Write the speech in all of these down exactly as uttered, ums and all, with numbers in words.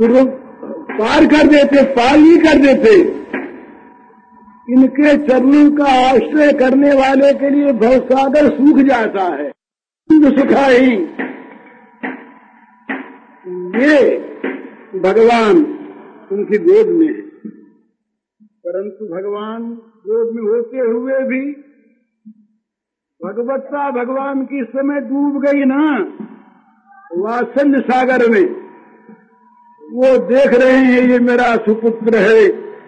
फिर वो पार कर देते, पार ही कर देते। इनके चरणों का आश्रय करने वाले के लिए भवसागर सूख जाता है, सुखा ही। ये भगवान उनकी गोद में है, परंतु भगवान गोद में होते हुए भी भगवत्ता भगवान की समय डूब गई ना वात्सल्य सागर में। वो देख रहे हैं ये मेरा सुपुत्र है,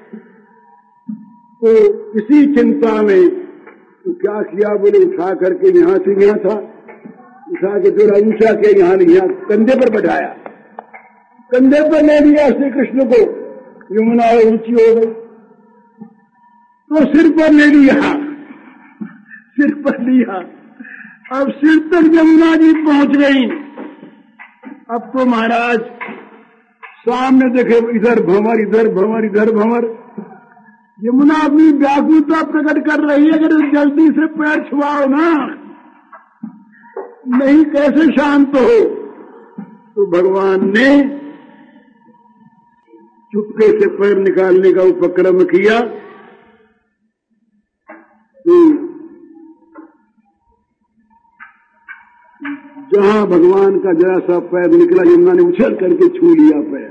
तो इसी चिंता में तो क्या किया, बोले उठा करके यहां से यहां था, उठा के थोड़ा ऊंचा किया, यहां नहीं, यहां कंधे पर बैठाया, कंधे पर ले लिया श्री कृष्ण को। यमुना ऊंची हो गई तो सिर पर ले लिया, सिर पर लिया। अब सिर तक यमुना जी पहुंच गई। अब तो महाराज सामने देखे, इधर भंवर, इधर भंवर, इधर भंवर। यमुना अपनी व्याकुलता प्रकट कर रही है, अगर जल्दी से पैर छुआओ ना, नहीं कैसे शांत हो। तो भगवान ने चुपके से पैर निकालने का उपक्रम किया। तो जहां भगवान का जरा सा पैर निकला, यमुना ने उछल करके छू लिया पैर।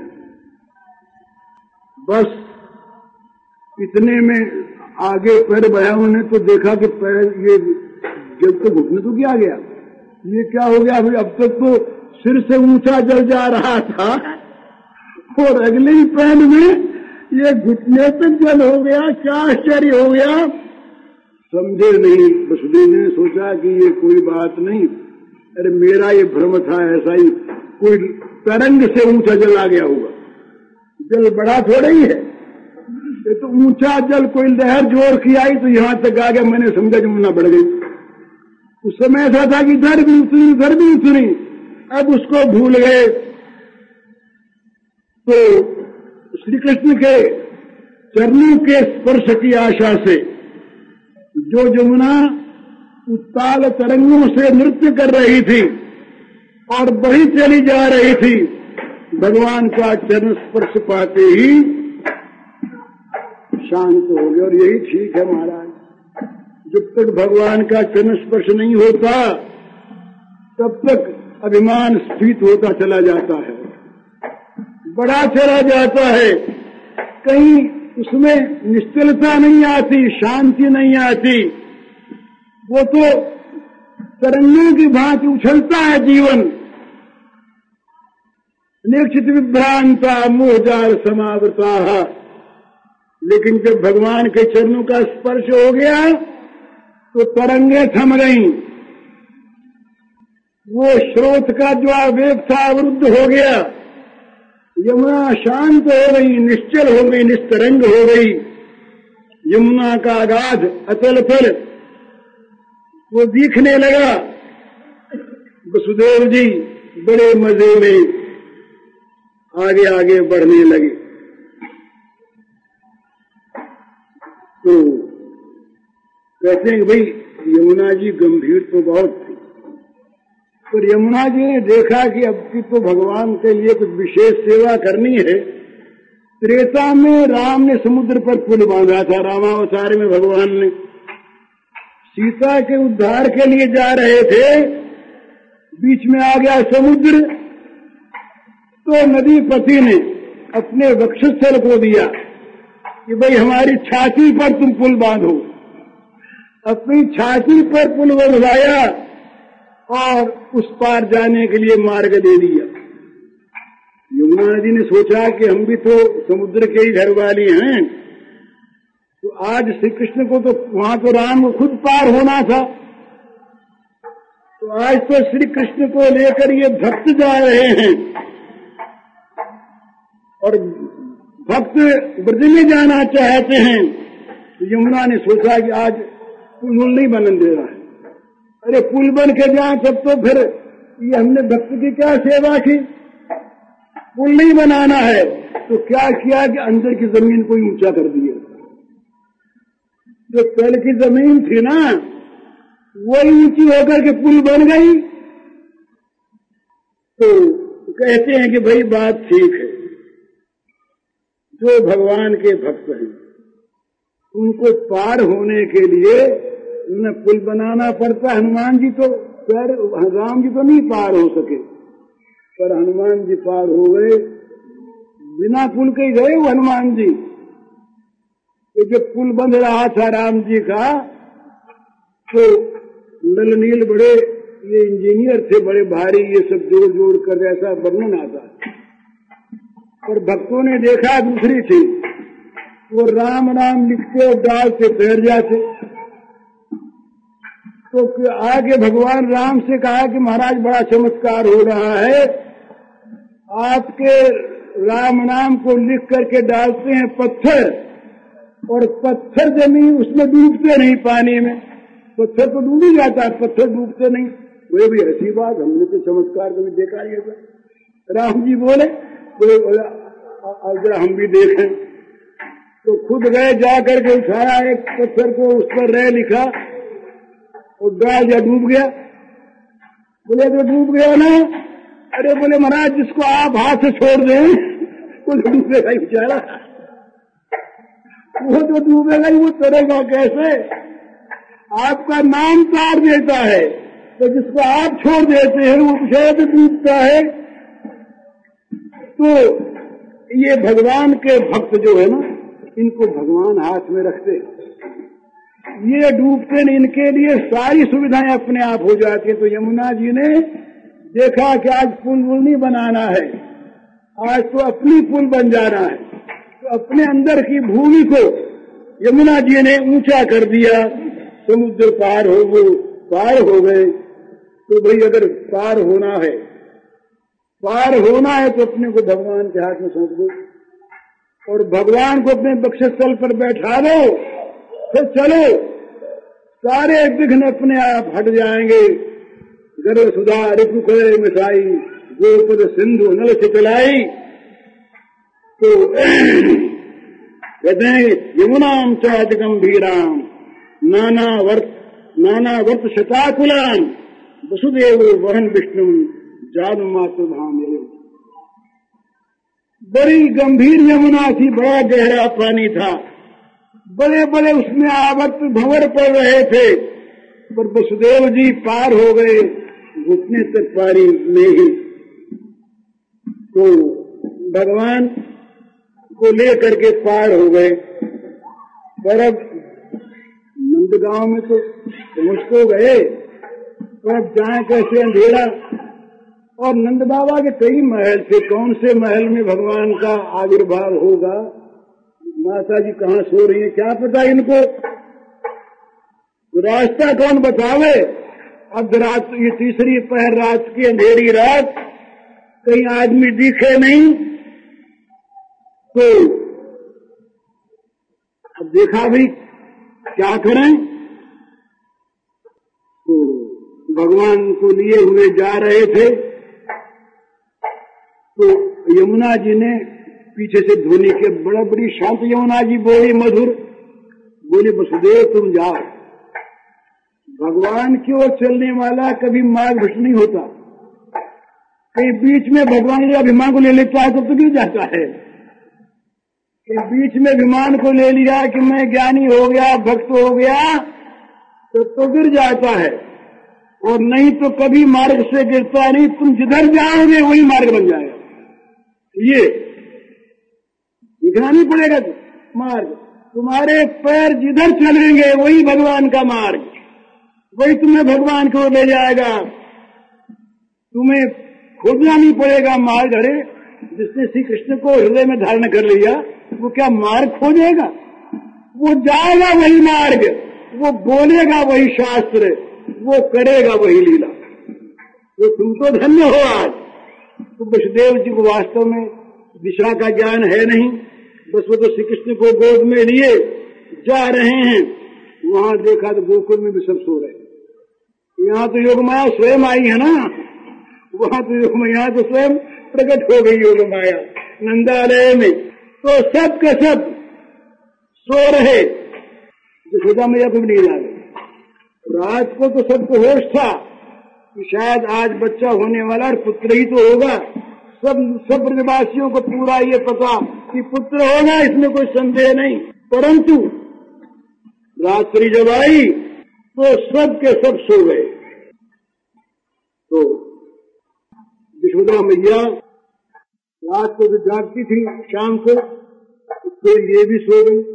बस इतने में आगे पैर बढ़ाया उन्होंने, तो देखा कि पैर ये जब तो घुटने तो क्या गया, ये क्या हो गया। अभी अब तक तो सिर से ऊंचा जल जा रहा था और अगले ही पैर में ये घुटने तक जल हो गया। क्या आश्चर्य हो गया, समझे नहीं। वसुदेव ने सोचा कि ये कोई बात नहीं, अरे मेरा ये भ्रम था, ऐसा ही कोई तरंग से ऊंचा जल आ गया होगा। जल बड़ा थोड़ा ही है, ये तो ऊंचा जल कोई लहर जोर की आई तो यहां तक आ गया। मैंने समझा यमुना बढ़ गई। उस समय ऐसा था कि इधर भी उतरी उधर भी उतरी, अब उसको भूल गए। तो श्री कृष्ण के चरणों के स्पर्श की आशा से जो यमुना उत्ताल तरंगों से नृत्य कर रही थी और बढ़ी चली जा रही थी, भगवान का चरण स्पर्श पाते ही शांत हो गया। और यही ठीक है महाराज, जब तक भगवान का चरण स्पर्श नहीं होता तब तक अभिमान स्फीत होता चला जाता है, बड़ा चला जाता है। कहीं उसमें निश्चलता नहीं आती, शांति नहीं आती। वो तो तरंगों की भांति उछलता है जीवन। निश्चित विभ्रांता मोहजाल समावृता। लेकिन जब भगवान के चरणों का स्पर्श हो गया तो तरंगे थम गईं। वो स्रोत का जो आवेग था अवरुद्ध हो गया। यमुना शांत हो गई, निश्चल हो गई, निस्तरंग हो गई। यमुना का अगाध अतल तल वो दिखने लगा। वसुदेव जी बड़े मजे में आगे आगे बढ़ने लगे। तो कहते हैं कि भाई यमुना जी गंभीर तो बहुत थी, पर यमुना जी ने देखा कि अब की तो भगवान के लिए कुछ विशेष सेवा करनी है। त्रेता में राम ने समुद्र पर पुल बांधा था, रामावतार में भगवान ने सीता के उद्धार के लिए जा रहे थे, बीच में आ गया समुद्र। तो नदीपति ने अपने वक्षस्थल को दिया कि भाई हमारी छाती पर तुम पुल बांधो। अपनी छाती पर पुल बंधवाया और उस पार जाने के लिए मार्ग दे दिया। यमुना नदी ने सोचा कि हम भी तो समुद्र के ही घर वाली हैं, तो आज श्री कृष्ण को तो वहां तो राम को खुद पार होना था, तो आज तो श्री कृष्ण को लेकर ये भक्त जा रहे हैं और भक्त ब्रज में जाना चाहते हैं। तो यमुना ने सोचा कि आज पुल नहीं बनने दे रहा है। अरे पुल बन के जाए तब तो फिर ये हमने भक्त की क्या सेवा की, पुल नहीं बनाना है। तो क्या किया कि अंदर की जमीन को ऊंचा कर दिया। जो तल की जमीन थी ना वही ऊंची होकर के पुल बन गई। तो कहते हैं कि भाई बात ठीक है, जो भगवान के भक्त हैं उनको पार होने के लिए उन्हें पुल बनाना पड़ता। हनुमान जी तो राम जी तो नहीं पार हो सके, पर हनुमान जी पार हो गए। बिना पुल के ही गए वो हनुमान जी। तो जब पुल बंध रहा था राम जी का, तो नल नील बड़े ये इंजीनियर थे, बड़े भारी, ये सब जोड़ जोड़ कर ऐसा वर्णन आता। पर भक्तों ने देखा दूसरी थी, वो राम राम लिखते और डाल से तैर जाते। तो आगे भगवान राम से कहा कि महाराज बड़ा चमत्कार हो रहा है, आपके राम नाम को लिख करके डालते हैं पत्थर, और पत्थर जमीन उसमें डूबते नहीं पानी में। पत्थर तो डूब ही जाता है, पत्थर डूबते नहीं। वो भी ऐसी बात हमने तो चमत्कार कभी देखा नहीं था। राम जी बोले जरा हम भी देखें। तो खुद गए, जा करके उठाया एक पत्थर को, उस पर रह लिखा और डाल जा डूब गया। बोले तो डूब गया ना? अरे बोले महाराज जिसको आप हाथ से छोड़ दें वो तो डूबेगा ही बेचारा, वो तो डूबेगा ही, वो तैरेगा कैसे? आपका नाम तार देता है, तो जिसको आप छोड़ देते हैं वो बेचारा तो डूबता है। तो ये भगवान के भक्त जो है ना, इनको भगवान हाथ में रखते, ये डूबते नहीं, इनके लिए सारी सुविधाएं अपने आप हो जाती है। तो यमुना जी ने देखा कि आज पुल वुल नहीं बनाना है, आज तो अपनी पुल बन जाना है। तो अपने अंदर की भूमि को यमुना जी ने ऊंचा कर दिया, समुद्र पार हो, वो पार हो गए। तो भाई अगर पार होना है, पार होना है तो अपने को भगवान के हाथ में सौंप दो और भगवान को अपने बक्षस्थल पर बैठा दो, फिर चलो, सारे विघ्न अपने आप हट जाएंगे। गर्व सुधा ऋतु करे मिठाई, गोपद सिंधु नल से चलाई। तो कहते हैं यमुनाम चाच गंभीराम नाना वर्त नाना वर्त शताकुलाम वसुदेव वहन विष्णु जादू मातु धाम। बड़ी गंभीर यमुना थी, बड़ा गहरा पानी था, बड़े बड़े उसमें आवर्त भंवर पड़ रहे थे, पर वसुदेव जी पार हो गए घुटने तक पानी में ही। तो भगवान को लेकर के पार हो गए। पर अब नंदगांव में तो पहुंच तो गए, पर अब जाए कैसे? अंधेरा। और नंद बाबा के कई महल थे, कौन से महल में भगवान का आविर्भाव होगा? माता जी कहाँ सो रही है क्या पता इनको, रास्ता कौन बतावे? अब रात, ये तीसरी पहर रात की अंधेरी रात, कहीं आदमी दिखे नहीं। तो अब देखा भाई क्या करें? तो भगवान को लिए हुए जा रहे थे, तो यमुना जी ने पीछे से ध्वनि के, बड़ा बड़ी शांत यमुना जी बोली, मधुर बोले वसुदेव तुम जाओ। भगवान की ओर चलने वाला कभी मार्ग भ्रष्ट नहीं होता। कहीं बीच में भगवान जब अभिमान को ले लेता है तो तो गिर जाता है। कहीं बीच में अभिमान को ले लिया कि मैं ज्ञानी हो गया, भक्त हो गया, तो तो गिर जाता है। और नहीं तो कभी मार्ग से गिरता नहीं, तुम जिधर जाओगे वही मार्ग बन जाएगा। ये दिखना नहीं पड़ेगा मार्ग, तुम्हारे पैर जिधर चलेंगे वही भगवान का मार्ग, वही तुम्हें भगवान को ले जाएगा। तुम्हें खोजना नहीं पड़ेगा मार्ग। अरे जिसने श्री कृष्ण को हृदय में धारण कर लिया वो क्या मार्ग खोजेगा? वो जाएगा वही मार्ग, वो बोलेगा वही शास्त्र, वो करेगा वही लीला। तो तुम तो धन्य हो आज। तो वसुदेव जी को वास्तव में दिशा का ज्ञान है नहीं, बस वो तो श्री कृष्ण को गोद में लिए जा रहे हैं। वहां देखा तो गोकुल में भी सब सो रहे। यहाँ तो योग माया स्वयं आई है ना, वहां तो योग माया तो स्वयं प्रकट हो गई योग माया नंदालय में। तो सब के सब सो रहे, यशोदा मैया को भी नहीं आ गई। रात को तो सबको होश था कि शायद आज बच्चा होने वाला और पुत्र ही तो होगा। सब सब ब्रजवासियों को पूरा ये पता देवकी पुत्र होगा, इसमें कोई संदेह नहीं। परंतु रात्रि जब आई तो सब के सब सो गए। तो यशोदा मैया रात को जो जागती थी शाम को, तो ये भी सो गई।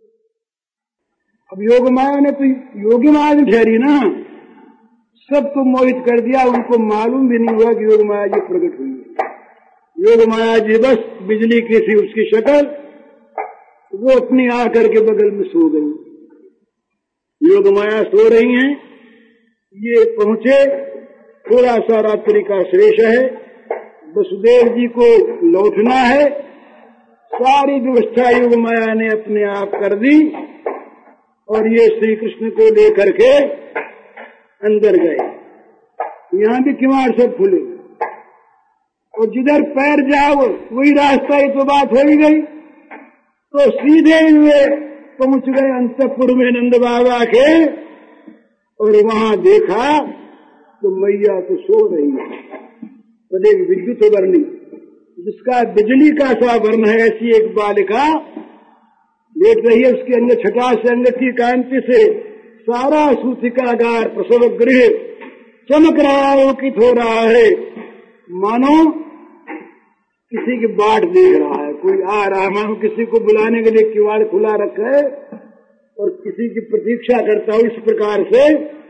अब योग माया ने तो योगी माया भी ठहरी ना, सबको मोहित कर दिया। उनको मालूम भी नहीं हुआ कि योग माया जी प्रकट हुई है। योग माया जी बस बिजली की सी उसकी शक्ल, वो अपनी आकर के बगल में सो गई। योग माया सो रही हैं, ये पहुंचे, थोड़ा सा रात्रि का शेष है, वसुदेव जी को लौटना है। सारी व्यवस्था योग माया ने अपने आप कर दी और ये श्री कृष्ण को लेकर के अंदर गए। यहाँ भी किवाड़ सब खुले और जिधर पैर जाओ वही रास्ता, ही तो बात हो ही गई। तो सीधे वे पहुंच गए अंतपुर में नंद बाबा के, और वहां देखा तो मैया तो सो रही है, एक विद्युत वर्णी, जिसका बिजली का सा वर्ण है, ऐसी एक बालिका लेट रही है। उसके अंदर छटा से अंगठी कांति से सारा सूतिकागार प्रसव गृह चमक रहा है, उकित हो रहा है, मानो किसी की बाट देख रहा है। कोई आ रहा है, मानो किसी को बुलाने के लिए किवाड़ खुला रखा है और किसी की प्रतीक्षा करता हो। इस प्रकार से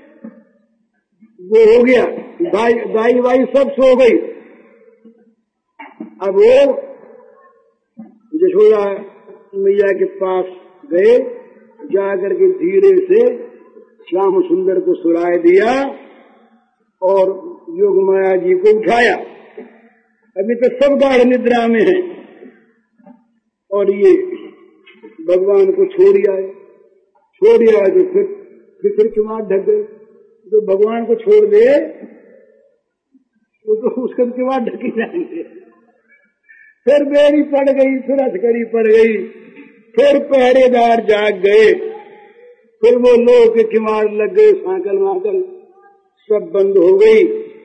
वो हो गया। दाई दाई वाई सब सो गई। अब वो यशोदा मैया के पास गए, जाकर के धीरे से श्याम सुंदर को सुलाए दिया और योग माया जी को उठाया। अभी तो सब गाढ़ निद्रा में है और ये भगवान को छोड़ आए। छोड़ आए तो फिर फिर फिर किवाड़ ढक गए। जो भगवान को छोड़ दे वो तो उसका किवाड़ ढक ही जाएंगे। फिर बेरी पड़ गई, फिर हथकड़ी पड़ गई, फिर पहरेदार जाग गए, फिर वो लोग के किवाड़ लग गए, सांकल वाकल सब बंद हो गई।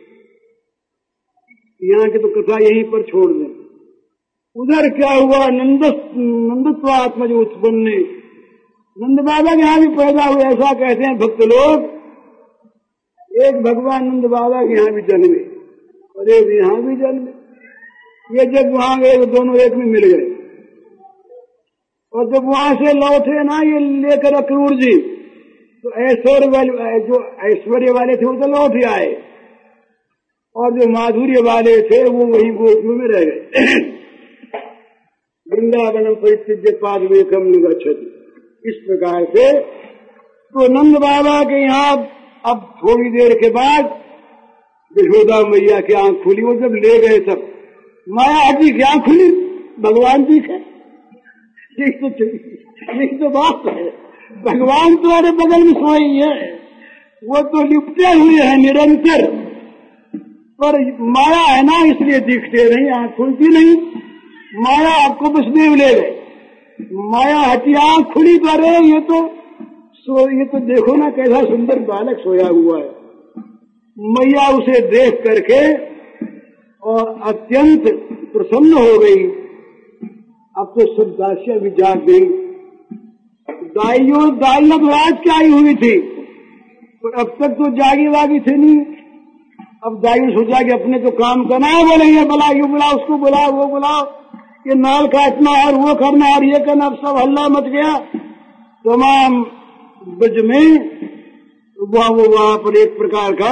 यहाँ की तो कथा यहीं पर छोड़ दें। उधर क्या हुआ, नंद नंदत्वात्मज उत्पन्न, नंद बाबा के यहाँ भी पैदा हुए, ऐसा कहते हैं भक्त लोग। एक भगवान नंद बाबा के यहाँ भी जन्मे और एक यहाँ भी जन्मे। ये जब वहां गए तो दोनों एक में मिल गए, और जब वहां से लौटे ना ये लेकर अक्रूर जी, तो ऐश्वर्य वाले जो ऐश्वर्य वाले थे वो तो लौट ही आए, और जो माधुर्य वाले थे वो वही गोपियों में रह गए। वृंदावनम परित्यज्य पादमेकम निगच्छति। इस प्रकार से तो नंद बाबा के यहाँ अब थोड़ी देर के बाद यशोदा मैया की आंख खुली। वो जब ले गए तब माया जी की आंख खुली, भगवान जी के। यही तो यही तो बात है, भगवान तुम्हारे बगल में सोई है, वो तो लिपटे हुए हैं निरंतर, पर माया है ना इसलिए दिखते नहीं, आंख खुलती नहीं। माया आपको वसुदेव ले गए, माया हटी, आंख खुली तो अरे ये तो सो ये तो देखो ना कैसा सुंदर बालक सोया हुआ है। मैया उसे देख करके और अत्यंत प्रसन्न हो गई। अब तो सब दासियां भी जाग गई। दाइयों दाइयां तो आज क्या आई हुई थी, पर अब तक तो जागी वागी थे नहीं। अब दाइयों सोचा कि अपने तो काम करना है, बोलेंगे बुला यू बुला, उसको बुला, वो बुलाओ, ये नाल काटना और वो करना और ये करना। अब सब हल्ला मच गया तमाम ब्रज में। वहां वो वहां पर एक प्रकार का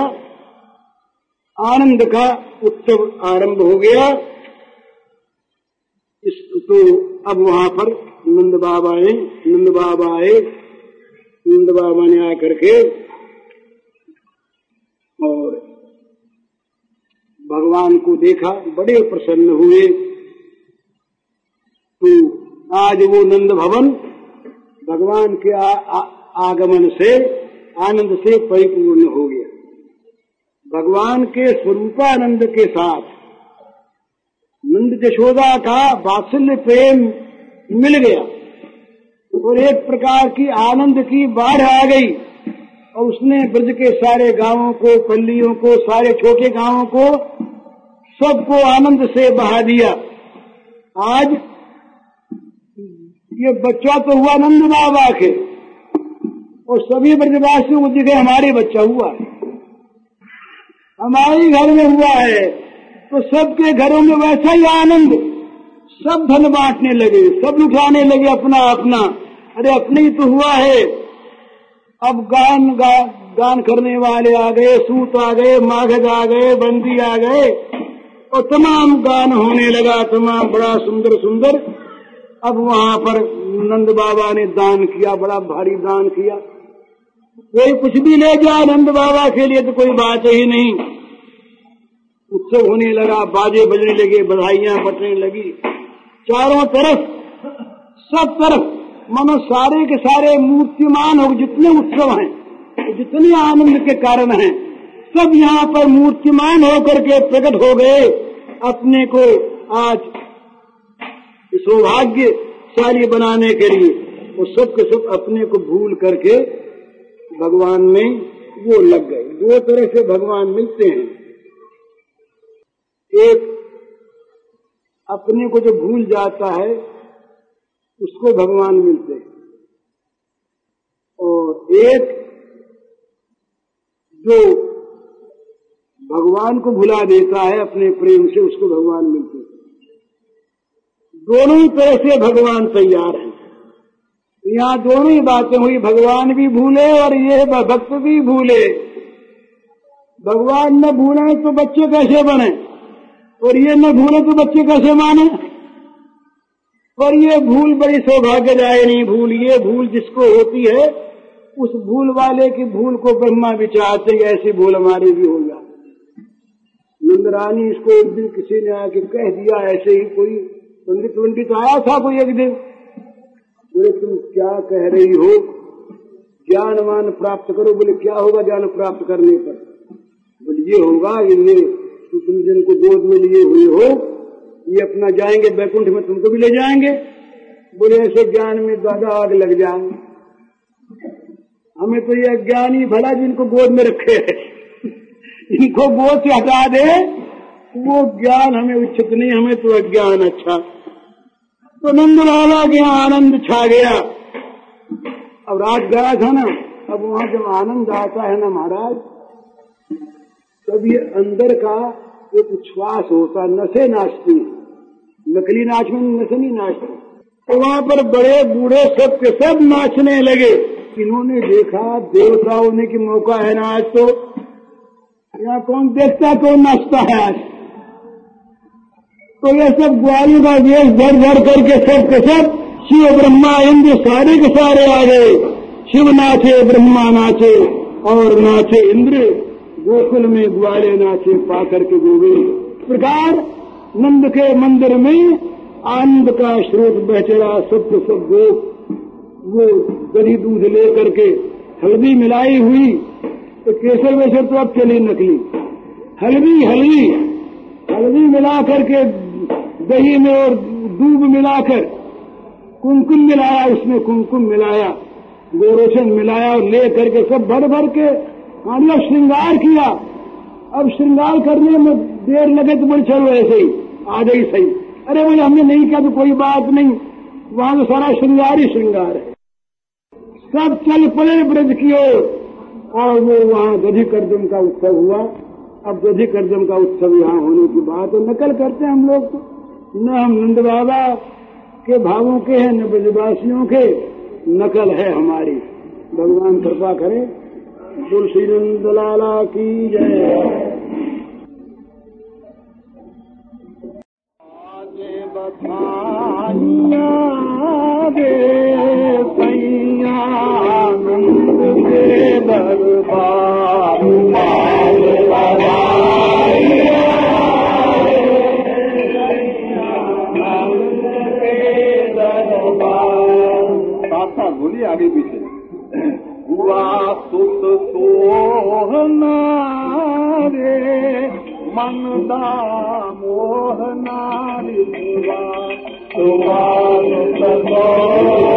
आनंद का उत्सव आरंभ हो गया। इस तो अब वहां पर नंद बाबा आए नंद बाबा आए नंद बाबा ने आकर के और भगवान को देखा, बड़े प्रसन्न हुए। तो आज वो नंद भवन भगवान के आ, आ, आगमन से आनंद से परिपूर्ण हो गया। भगवान के स्वरूपानंद के साथ नंद यशोदा का वात्सल्य प्रेम मिल गया और एक प्रकार की आनंद की बाढ़ आ गई, और उसने ब्रज के सारे गांवों को, पल्लियों को, सारे छोटे गांवों को, सबको आनंद से बहा दिया। आज ये बच्चा तो हुआ नंद बाबा के, और सभी ब्रजवासियों को दिखे हमारे बच्चा हुआ है, हमारे घर में हुआ है, तो सबके घरों में वैसा ही आनंद, सब धन बांटने लगे, सब लुटाने लगे अपना अपना। अरे अपने ही तो हुआ है। अब गान गा, गान करने वाले आ गए, सूत आ गए, माघ आ गए, बंदी आ गए, और तमाम गान होने लगा, तमाम बड़ा सुंदर सुंदर। अब वहां पर नंद बाबा ने दान किया, बड़ा भारी दान किया। कोई कुछ भी ले जाए नंद बाबा के लिए तो कोई बात ही नहीं। उत्सव होने लगा, बाजे बजने लगे, बधाइयां बटने लगी चारों तरफ, सब तरफ, मानो सारे के सारे मूर्तिमान हो, जितने उत्सव हैं, जितने आनंद के कारण हैं, सब यहाँ पर मूर्तिमान होकर के प्रकट हो गए अपने को आज सौभाग्यशाली बनाने के लिए। वो सब के सब अपने को भूल करके भगवान में वो लग गए। दो तरह से भगवान मिलते हैं, एक अपने को जो भूल जाता है उसको भगवान मिलते हैं, और एक जो भगवान को भुला देता है अपने प्रेम से, उसको भगवान मिलते हैं। दोनों ही तरह से भगवान तैयार हैं। यहाँ दोनों ही बातें हुई, भगवान भी भूले और ये भक्त भी भूले। भगवान न भूले तो बच्चे कैसे बने, और ये न भूले तो बच्चे कैसे माने। और ये भूल बड़ी सौभाग्यदायिनी भूल, ये भूल जिसको होती है उस भूल वाले की भूल को ब्रह्मा विचारते, ऐसी भूल हमारी भी हो जाती। नंदरानी इसको एक दिन किसी ने आके कह दिया, ऐसे ही कोई पंडित पंडित आया था कोई एक दिन, बोले तुम क्या कह रही हो, ज्ञानवान प्राप्त करो। बोले क्या होगा ज्ञान प्राप्त करने पर? बोले ये होगा, ये तुम जिनको गोद में लिए हुए हो ये अपना जाएंगे बैकुंठ में, तुमको भी ले जाएंगे। बोले ऐसे ज्ञान में दादा आग लग जाएंगे, हमें तो ये अज्ञान ही भला जिनको गोद में रखे है, इनको गोद से हटा दे, वो ज्ञान हमें उचित नहीं, हमें तो अज्ञान अच्छा। तो नंद बाबा के यहाँ आनंद छा गया। अब रात गया था ना, अब वहां जब आनंद आता है ना महाराज, तब ये अंदर का एक उच्छ्वास होता, नशे नाचती, नकली नाच में नशे नहीं नाचते। तो वहां पर बड़े बूढ़े सब के सब नाचने लगे। इन्होंने देखा देवता होने की मौका है ना आज, तो यहाँ कौन देखता कौन नाचता है आज। तो ये सब ग्वालियों का वेश भर भर करके सब के सब शिव ब्रह्मा इंद्र सारे के सारे आ गए। शिव नाचे, ब्रह्मा नाचे और नाचे इंद्र, गोकुल में ग्वाले नाचे पाकर के गोविंद। इस प्रकार नंद के मंदिर में आनंद का स्रोत बह चला। सब के सब गोप वो दही दूध ले करके, हल्दी मिलाई हुई, तो केसर वेसर तो अब चली नकली, हल्दी हल्दी हल्दी मिला करके दही में और दूध मिलाकर, कुमकुम मिलाया, उसमें कुमकुम मिलाया, गोरोचन मिलाया और ले करके सब भर भर के मतलब श्रृंगार किया। अब श्रृंगार करने में देर लगे तो बोले चलो ऐसे ही आ गई सही। अरे बोले हमने नहीं किया तो कोई बात नहीं, वहां तो सारा श्रृंगार ही श्रृंगार है। सब चल पड़े ब्रज की ओर, और वो वहां दधी कर्दम का उत्सव हुआ। अब दधी कर्दम का उत्सव यहाँ होने की बात तो नकल करते हैं हम लोग, तो न हम नंद बाबा के भावों के हैं न ब्रजवासियों के, नकल है हमारी। भगवान कृपा करे। तुलसी नंद लाला की जय। आगे बधाइया रे सैया नंद के दरबार, आगे बधाइया रे सैया नंद के दरबार। साथ साथ बोलिए आगे पीछे। हुआ सुत सोहना रे मनदा मोहना रे, हुआ सुत सोहना